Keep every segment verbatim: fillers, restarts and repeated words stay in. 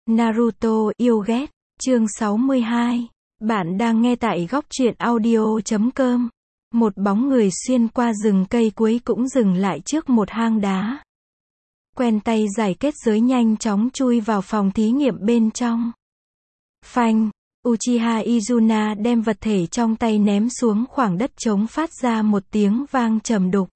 Naruto yêu ghét, chương sáu mươi hai. Bạn đang nghe tại góc truyện audio chấm com. Một bóng người xuyên qua rừng cây cuối cũng dừng lại trước một hang đá. Quen tay giải kết giới nhanh chóng chui vào phòng thí nghiệm bên trong. Phanh, Uchiha Izuna đem vật thể trong tay ném xuống khoảng đất trống phát ra một tiếng vang trầm đục.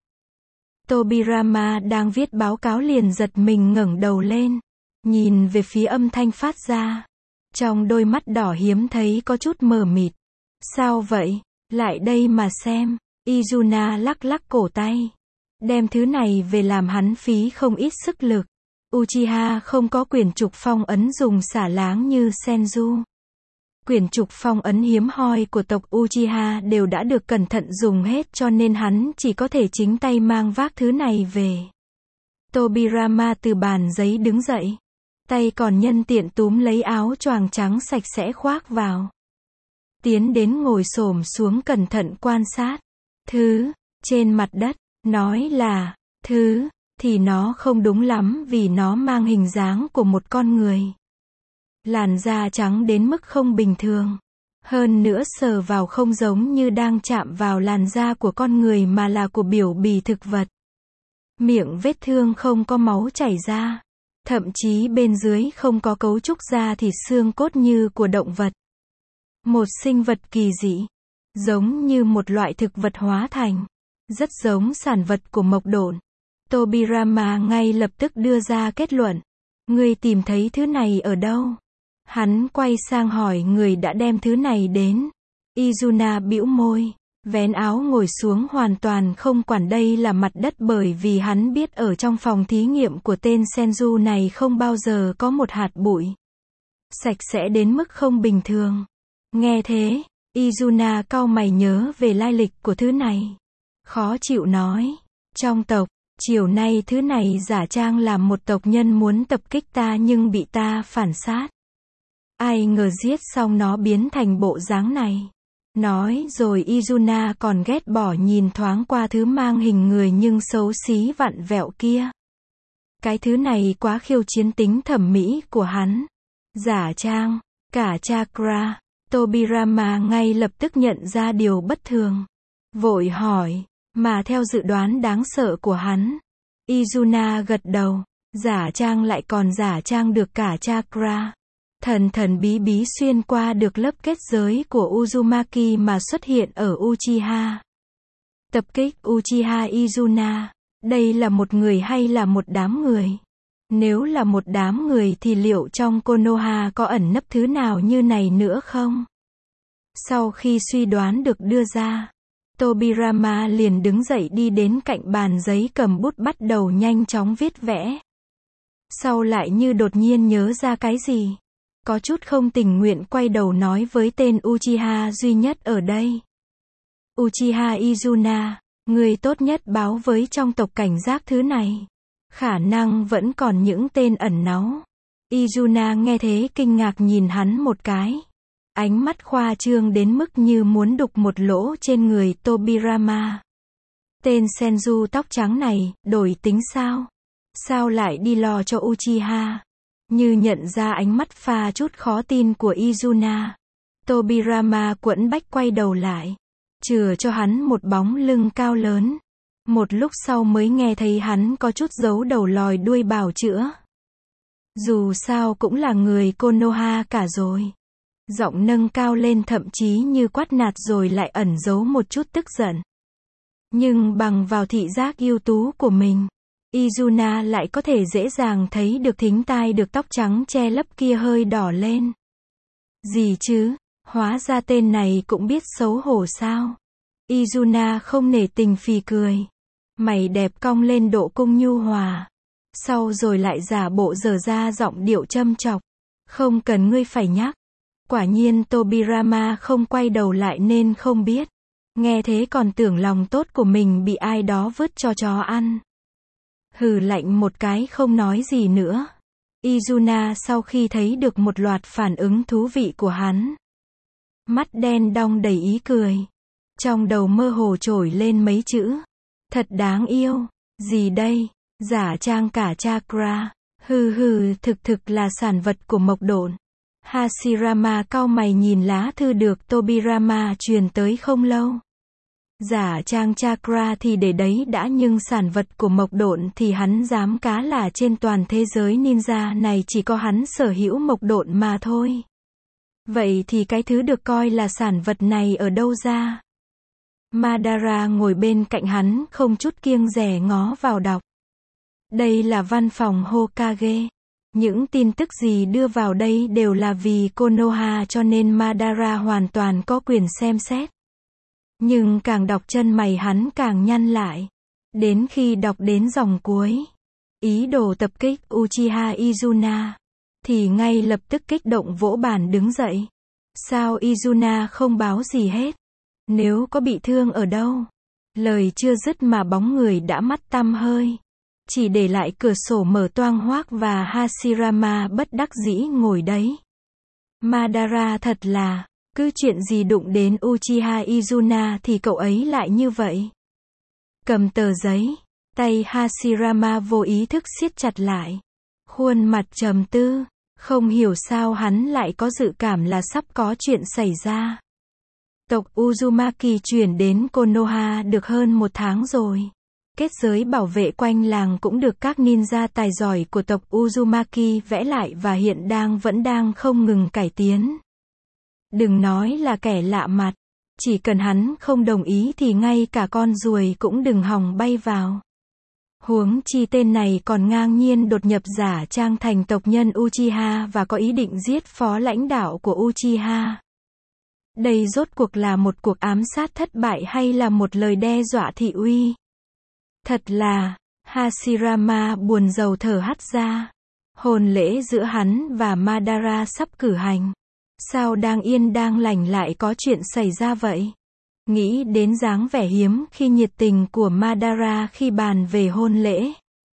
Tobirama đang viết báo cáo liền giật mình ngẩng đầu lên, nhìn về phía âm thanh phát ra. Trong đôi mắt đỏ hiếm thấy có chút mờ mịt. Sao vậy? Lại đây mà xem. Izuna lắc lắc cổ tay. Đem thứ này về làm hắn phí không ít sức lực. Uchiha không có quyển trục phong ấn dùng xả láng như Senju. Quyển trục phong ấn hiếm hoi của tộc Uchiha đều đã được cẩn thận dùng hết cho nên hắn chỉ có thể chính tay mang vác thứ này về. Tobirama từ bàn giấy đứng dậy. Tay còn nhân tiện túm lấy áo choàng trắng sạch sẽ khoác vào. Tiến đến ngồi xổm xuống cẩn thận quan sát. Thứ, trên mặt đất, nói là, thứ, thì nó không đúng lắm vì nó mang hình dáng của một con người. Làn da trắng đến mức không bình thường. Hơn nữa sờ vào không giống như đang chạm vào làn da của con người mà là của biểu bì thực vật. Miệng vết thương không có máu chảy ra. Thậm chí bên dưới không có cấu trúc da thịt xương cốt như của động vật. Một sinh vật kỳ dị. Giống như một loại thực vật hóa thành. Rất giống sản vật của mộc độn. Tobirama ngay lập tức đưa ra kết luận. Ngươi tìm thấy thứ này ở đâu? Hắn quay sang hỏi người đã đem thứ này đến. Izuna bĩu môi, vén áo ngồi xuống hoàn toàn không quản đây là mặt đất bởi vì hắn biết ở trong phòng thí nghiệm của tên Senju này không bao giờ có một hạt bụi. Sạch sẽ đến mức không bình thường. Nghe thế, Izuna cau mày nhớ về lai lịch của thứ này. Khó chịu nói, trong tộc, chiều nay thứ này giả trang làm một tộc nhân muốn tập kích ta nhưng bị ta phản sát. Ai ngờ giết xong nó biến thành bộ dáng này. Nói rồi Izuna còn ghét bỏ nhìn thoáng qua thứ mang hình người nhưng xấu xí vặn vẹo kia. Cái thứ này quá khiêu chiến tính thẩm mỹ của hắn. Giả trang, cả chakra. Tobirama ngay lập tức nhận ra điều bất thường. Vội hỏi, mà theo dự đoán đáng sợ của hắn. Izuna gật đầu, giả trang lại còn giả trang được cả chakra. Thần thần bí bí xuyên qua được lớp kết giới của Uzumaki mà xuất hiện ở Uchiha. Tập kích Uchiha Izuna. Đây là một người hay là một đám người? Nếu là một đám người thì liệu trong Konoha có ẩn nấp thứ nào như này nữa không? Sau khi suy đoán được đưa ra, Tobirama liền đứng dậy đi đến cạnh bàn giấy cầm bút bắt đầu nhanh chóng viết vẽ. Sau lại như đột nhiên nhớ ra cái gì. Có chút không tình nguyện quay đầu nói với tên Uchiha duy nhất ở đây. Uchiha Izuna, người tốt nhất báo với trong tộc cảnh giác thứ này. Khả năng vẫn còn những tên ẩn náu. Izuna nghe thế kinh ngạc nhìn hắn một cái. Ánh mắt khoa trương đến mức như muốn đục một lỗ trên người Tobirama. Tên Senju tóc trắng này, đổi tính sao? Sao lại đi lo cho Uchiha? Như nhận ra ánh mắt pha chút khó tin của Izuna. Tobirama quẫn bách quay đầu lại. Chừa cho hắn một bóng lưng cao lớn. Một lúc sau mới nghe thấy hắn có chút giấu đầu lòi đuôi bào chữa. Dù sao cũng là người Konoha cả rồi. Giọng nâng cao lên thậm chí như quát nạt rồi lại ẩn giấu một chút tức giận. Nhưng bằng vào thị giác ưu tú của mình, Izuna lại có thể dễ dàng thấy được thính tai được tóc trắng che lấp kia hơi đỏ lên. Gì chứ, hóa ra tên này cũng biết xấu hổ sao? Izuna không nể tình phì cười. Mày đẹp cong lên độ cung nhu hòa. Sau rồi lại giả bộ dở ra giọng điệu châm chọc. Không cần ngươi phải nhắc. Quả nhiên Tobirama không quay đầu lại nên không biết. Nghe thế còn tưởng lòng tốt của mình bị ai đó vứt cho chó ăn. Hừ lạnh một cái không nói gì nữa. Izuna sau khi thấy được một loạt phản ứng thú vị của hắn. Mắt đen đong đầy ý cười. Trong đầu mơ hồ trồi lên mấy chữ. Thật đáng yêu. Gì đây? Giả trang cả chakra. Hừ hừ, thực thực là sản vật của Mộc Độn. Hashirama cau mày nhìn lá thư được Tobirama truyền tới không lâu. Giả trang chakra thì để đấy đã, nhưng sản vật của Mộc Độn thì hắn dám cá là trên toàn thế giới ninja này chỉ có hắn sở hữu Mộc Độn mà thôi. Vậy thì cái thứ được coi là sản vật này ở đâu ra? Madara ngồi bên cạnh hắn không chút kiêng dè ngó vào đọc. Đây là văn phòng Hokage. Những tin tức gì đưa vào đây đều là vì Konoha cho nên Madara hoàn toàn có quyền xem xét. Nhưng càng đọc chân mày hắn càng nhăn lại. Đến khi đọc đến dòng cuối, ý đồ tập kích Uchiha Izuna, thì ngay lập tức kích động vỗ bàn đứng dậy. Sao Izuna không báo gì hết? Nếu có bị thương ở đâu? Lời chưa dứt mà bóng người đã mắt tăm hơi. Chỉ để lại cửa sổ mở toang hoác và Hashirama bất đắc dĩ ngồi đấy. Madara thật là, cứ chuyện gì đụng đến Uchiha Izuna thì cậu ấy lại như vậy. Cầm tờ giấy, tay Hashirama vô ý thức siết chặt lại. Khuôn mặt trầm tư, không hiểu sao hắn lại có dự cảm là sắp có chuyện xảy ra. Tộc Uzumaki chuyển đến Konoha được hơn một tháng rồi. Kết giới bảo vệ quanh làng cũng được các ninja tài giỏi của tộc Uzumaki vẽ lại và hiện đang vẫn đang không ngừng cải tiến. Đừng nói là kẻ lạ mặt, chỉ cần hắn không đồng ý thì ngay cả con ruồi cũng đừng hòng bay vào. Huống chi tên này còn ngang nhiên đột nhập giả trang thành tộc nhân Uchiha và có ý định giết phó lãnh đạo của Uchiha. Đây rốt cuộc là một cuộc ám sát thất bại hay là một lời đe dọa thị uy? Thật là, Hashirama buồn rầu thở hắt ra. Hôn lễ giữa hắn và Madara sắp cử hành. Sao đang yên đang lành lại có chuyện xảy ra vậy? Nghĩ đến dáng vẻ hiếm khi nhiệt tình của Madara khi bàn về hôn lễ.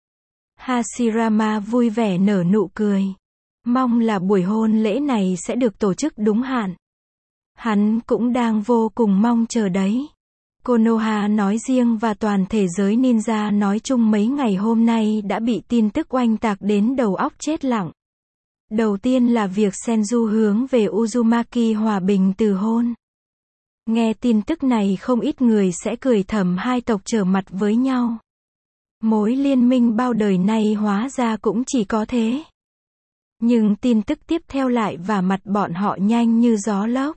Hashirama vui vẻ nở nụ cười. Mong là buổi hôn lễ này sẽ được tổ chức đúng hạn. Hắn cũng đang vô cùng mong chờ đấy. Konoha nói riêng và toàn thể giới ninja nói chung mấy ngày hôm nay đã bị tin tức oanh tạc đến đầu óc chết lặng. Đầu tiên là việc Senju hướng về Uzumaki hòa bình từ hôn. Nghe tin tức này không ít người sẽ cười thầm hai tộc trở mặt với nhau. Mối liên minh bao đời nay hóa ra cũng chỉ có thế. Nhưng tin tức tiếp theo lại vả mặt bọn họ nhanh như gió lốc.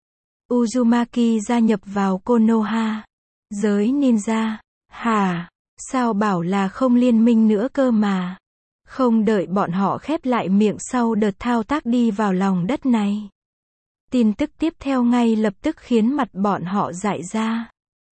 Uzumaki gia nhập vào Konoha. Giới ninja. Hả? Sao bảo là không liên minh nữa cơ mà. Không đợi bọn họ khép lại miệng sau đợt thao tác đi vào lòng đất này. Tin tức tiếp theo ngay lập tức khiến mặt bọn họ dại ra.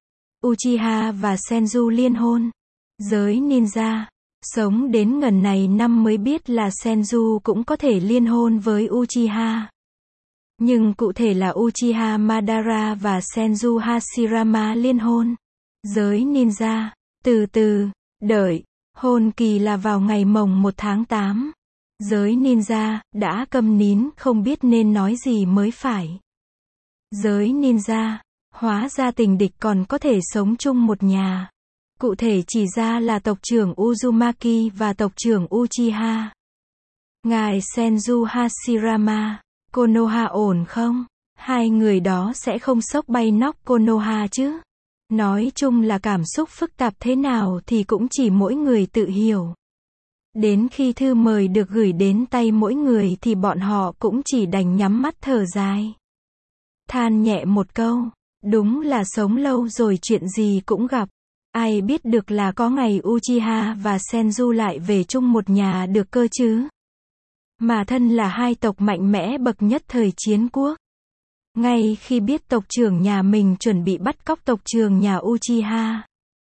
Uchiha và Senju liên hôn. Giới ninja. Sống đến ngần này năm mới biết là Senju cũng có thể liên hôn với Uchiha. Nhưng cụ thể là Uchiha Madara và Senju Hashirama liên hôn. Giới ninja. Từ từ, đợi. Hôn kỳ là vào ngày mồng một tháng tám. Giới ninja, đã câm nín không biết nên nói gì mới phải. Giới ninja, hóa ra tình địch còn có thể sống chung một nhà. Cụ thể chỉ ra là tộc trưởng Uzumaki và tộc trưởng Uchiha. Ngài Senju Hashirama, Konoha ổn không? Hai người đó sẽ không sốc bay nóc Konoha chứ? Nói chung là cảm xúc phức tạp thế nào thì cũng chỉ mỗi người tự hiểu. Đến khi thư mời được gửi đến tay mỗi người thì bọn họ cũng chỉ đành nhắm mắt thở dài. Than nhẹ một câu, đúng là sống lâu rồi chuyện gì cũng gặp. Ai biết được là có ngày Uchiha và Senju lại về chung một nhà được cơ chứ. Mà thân là hai tộc mạnh mẽ bậc nhất thời chiến quốc. Ngay khi biết tộc trưởng nhà mình chuẩn bị bắt cóc tộc trưởng nhà Uchiha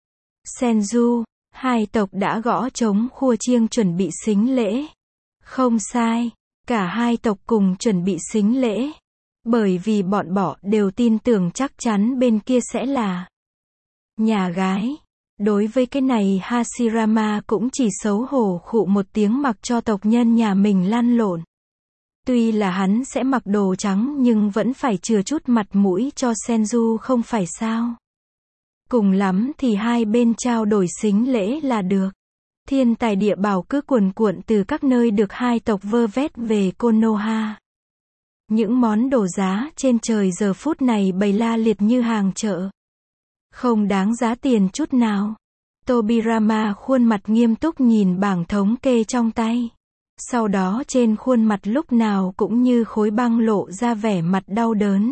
Senju, hai tộc đã gõ trống khua chiêng chuẩn bị sính lễ. Không sai, cả hai tộc cùng chuẩn bị sính lễ. Bởi vì bọn họ đều tin tưởng chắc chắn bên kia sẽ là nhà gái. Đối với cái này Hashirama cũng chỉ xấu hổ khụ một tiếng mặc cho tộc nhân nhà mình lăn lộn. Tuy là hắn sẽ mặc đồ trắng nhưng vẫn phải chừa chút mặt mũi cho Senju không phải sao. Cùng lắm thì hai bên trao đổi sính lễ là được. Thiên tài địa bảo cứ cuồn cuộn từ các nơi được hai tộc vơ vét về Konoha. Những món đồ giá trên trời giờ phút này bày la liệt như hàng chợ. Không đáng giá tiền chút nào. Tobirama khuôn mặt nghiêm túc nhìn bảng thống kê trong tay. Sau đó trên khuôn mặt lúc nào cũng như khối băng lộ ra vẻ mặt đau đớn.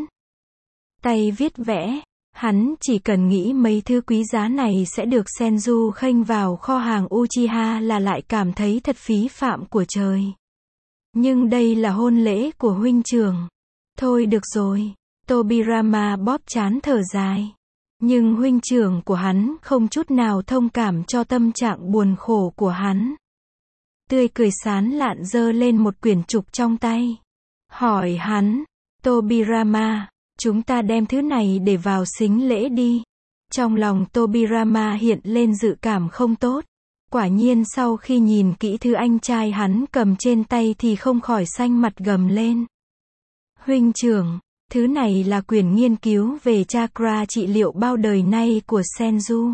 Tay viết vẽ, hắn chỉ cần nghĩ mấy thứ quý giá này sẽ được Senju khênh vào kho hàng Uchiha là lại cảm thấy thật phí phạm của trời. Nhưng đây là hôn lễ của huynh trưởng. Thôi được rồi, Tobirama bóp trán thở dài. Nhưng huynh trưởng của hắn không chút nào thông cảm cho tâm trạng buồn khổ của hắn. Tươi cười sán lạn giơ lên một quyển trục trong tay. Hỏi hắn, Tobirama, chúng ta đem thứ này để vào sính lễ đi. Trong lòng Tobirama hiện lên dự cảm không tốt. Quả nhiên sau khi nhìn kỹ thứ anh trai hắn cầm trên tay thì không khỏi xanh mặt gầm lên. Huynh trưởng, thứ này là quyển nghiên cứu về chakra trị liệu bao đời nay của Senju.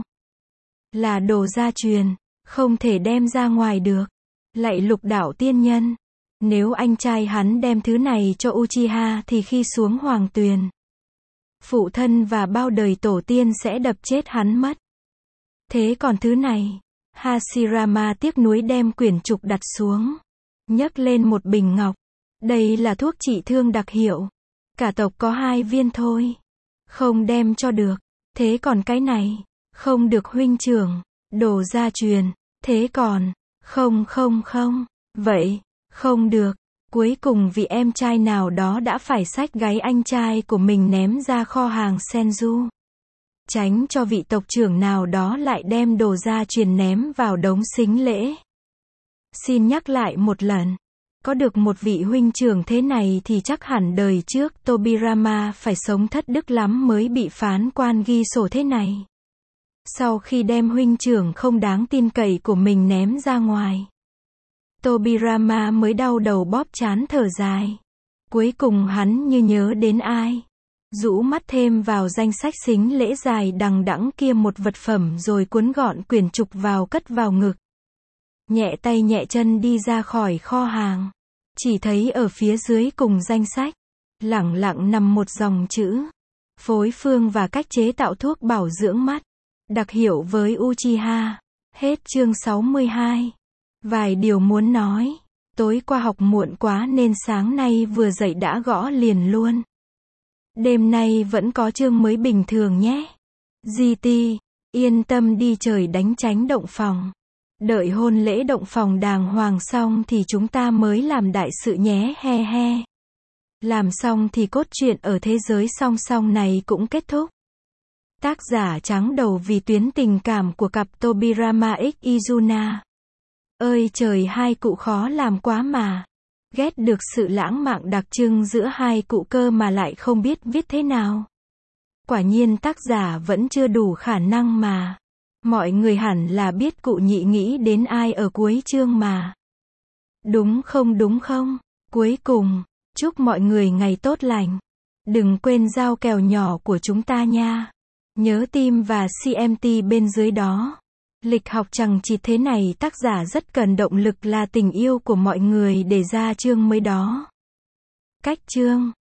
Là đồ gia truyền, không thể đem ra ngoài được. Lạy Lục Đạo tiên nhân, nếu anh trai hắn đem thứ này cho Uchiha thì khi xuống hoàng tuyền, phụ thân và bao đời tổ tiên sẽ đập chết hắn mất. Thế còn thứ này, Hashirama tiếc nuối đem quyển trục đặt xuống, nhấc lên một bình ngọc. Đây là thuốc trị thương đặc hiệu. Cả tộc có hai viên thôi. Không đem cho được. Thế còn cái này, không được huynh trưởng. Đồ gia truyền. Thế còn, không không không. Vậy, không được. Cuối cùng vì em trai nào đó đã phải xách gáy anh trai của mình ném ra kho hàng Senju. Tránh cho vị tộc trưởng nào đó lại đem đồ gia truyền ném vào đống sính lễ. Xin nhắc lại một lần. Có được một vị huynh trưởng thế này thì chắc hẳn đời trước Tobirama phải sống thất đức lắm mới bị phán quan ghi sổ thế này. Sau khi đem huynh trưởng không đáng tin cậy của mình ném ra ngoài, Tobirama mới đau đầu bóp trán thở dài. Cuối cùng hắn như nhớ đến ai. Rũ mắt thêm vào danh sách sính lễ dài đằng đẵng kia một vật phẩm rồi cuốn gọn quyển trục vào cất vào ngực. Nhẹ tay nhẹ chân đi ra khỏi kho hàng. Chỉ thấy ở phía dưới cùng danh sách, lẳng lặng nằm một dòng chữ. Phối phương và cách chế tạo thuốc bảo dưỡng mắt. Đặc hiệu với Uchiha. Hết chương sáu mươi hai. Vài điều muốn nói. Tối qua học muộn quá nên sáng nay vừa dậy đã gõ liền luôn. Đêm nay vẫn có chương mới bình thường nhé. giê tê, yên tâm đi trời đánh tránh động phòng. Đợi hôn lễ động phòng đàng hoàng xong thì chúng ta mới làm đại sự nhé he he. Làm xong thì cốt truyện ở thế giới song song này cũng kết thúc. Tác giả trắng đầu vì tuyến tình cảm của cặp Tobirama x Izuna. Ơi trời hai cụ khó làm quá mà. Ghét được sự lãng mạn đặc trưng giữa hai cụ cơ mà lại không biết viết thế nào. Quả nhiên tác giả vẫn chưa đủ khả năng mà. Mọi người hẳn là biết cụ nhị nghĩ đến ai ở cuối chương mà. Đúng không đúng không? Cuối cùng, chúc mọi người ngày tốt lành. Đừng quên giao kèo nhỏ của chúng ta nha. Nhớ tim và xê em tê bên dưới đó. Lịch học chằng chịt thế này tác giả rất cần động lực là tình yêu của mọi người để ra chương mới đó. Cách chương